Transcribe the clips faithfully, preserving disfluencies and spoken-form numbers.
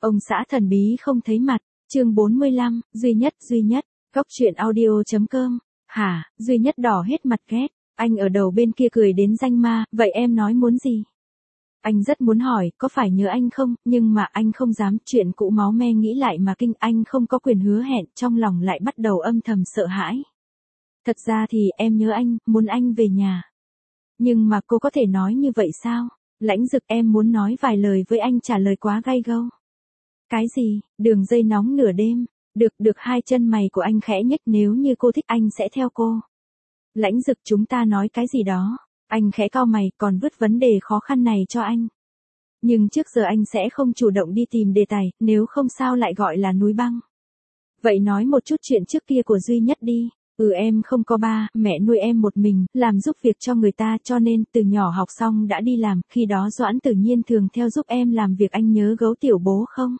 Ông xã thần bí không thấy mặt, chương bốn mươi lăm, duy nhất, duy nhất, góc truyện audio chấm com. Hả, duy nhất đỏ hết mặt ghét, anh ở đầu bên kia cười đến danh ma, vậy em nói muốn gì? Anh rất muốn hỏi, có phải nhớ anh không, nhưng mà anh không dám, chuyện cũ máu me nghĩ lại mà kinh, anh không có quyền hứa hẹn, trong lòng lại bắt đầu âm thầm sợ hãi. Thật ra thì em nhớ anh, muốn anh về nhà. Nhưng mà cô có thể nói như vậy sao? Lãnh Dực, em muốn nói vài lời với anh, trả lời quá gay gâu. Cái gì? Đường dây nóng nửa đêm. Được, được, hai chân mày của anh khẽ nhếch, nếu như cô thích anh sẽ theo cô. Lãnh Dực, chúng ta nói cái gì đó. Anh khẽ cau mày, còn vứt vấn đề khó khăn này cho anh. Nhưng trước giờ anh sẽ không chủ động đi tìm đề tài, nếu không sao lại gọi là núi băng. Vậy nói một chút chuyện trước kia của duy nhất đi. Ừ, em không có ba, mẹ nuôi em một mình, làm giúp việc cho người ta, cho nên từ nhỏ học xong đã đi làm, khi đó Doãn Tử Nhiên thường theo giúp em làm việc, anh nhớ gấu tiểu bố không?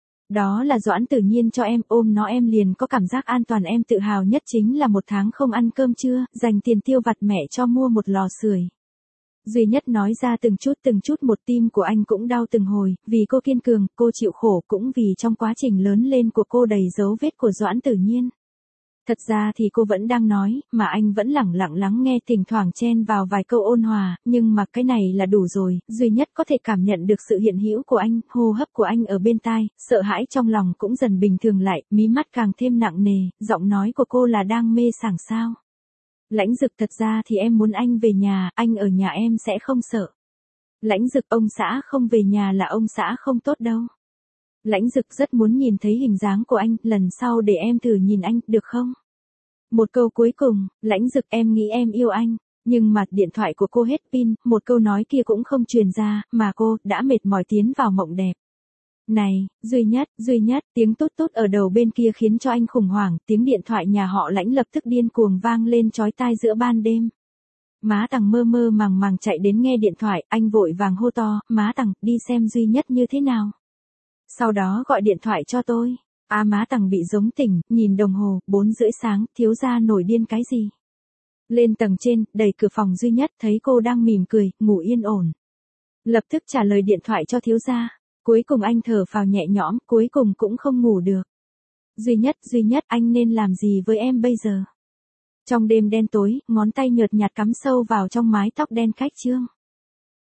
Đó là Doãn Tử Nhiên cho em, ôm nó em liền có cảm giác an toàn, em tự hào nhất chính là một tháng không ăn cơm trưa, dành tiền tiêu vặt mẹ cho mua một lò sưởi. Duy nhất nói ra từng chút từng chút, một tim của anh cũng đau từng hồi, vì cô kiên cường, cô chịu khổ, cũng vì trong quá trình lớn lên của cô đầy dấu vết của Doãn Tử Nhiên. Thật ra thì cô vẫn đang nói, mà anh vẫn lẳng lặng lắng nghe, thỉnh thoảng chen vào vài câu ôn hòa, nhưng mà cái này là đủ rồi, duy nhất có thể cảm nhận được sự hiện hữu của anh, hô hấp của anh ở bên tai, sợ hãi trong lòng cũng dần bình thường lại, mí mắt càng thêm nặng nề, giọng nói của cô là đang mê sảng sao. Lãnh Dực, thật ra thì em muốn anh về nhà, anh ở nhà em sẽ không sợ. Lãnh Dực, ông xã không về nhà là ông xã không tốt đâu. Lãnh Dực, rất muốn nhìn thấy hình dáng của anh, lần sau để em thử nhìn anh, được không? Một câu cuối cùng, Lãnh Dực, em nghĩ em yêu anh, nhưng mà điện thoại của cô hết pin, một câu nói kia cũng không truyền ra, mà cô đã mệt mỏi tiến vào mộng đẹp. Này, duy nhất, duy nhất, tiếng tút tút ở đầu bên kia khiến cho anh khủng hoảng, tiếng điện thoại nhà họ Lãnh lập tức điên cuồng vang lên chói tai giữa ban đêm. Má Tằng mơ mơ màng màng chạy đến nghe điện thoại, anh vội vàng hô to, má Tằng, đi xem duy nhất như thế nào. Sau đó gọi điện thoại cho tôi. À, má Tằng bị giống tỉnh, nhìn đồng hồ, bốn rưỡi sáng, thiếu gia nổi điên cái gì. Lên tầng trên, đẩy cửa phòng duy nhất, thấy cô đang mỉm cười, ngủ yên ổn. Lập tức trả lời điện thoại cho thiếu gia. Cuối cùng anh thở phào nhẹ nhõm, cuối cùng cũng không ngủ được. Duy nhất, duy nhất, anh nên làm gì với em bây giờ? Trong đêm đen tối, ngón tay nhợt nhạt cắm sâu vào trong mái tóc đen khách trương.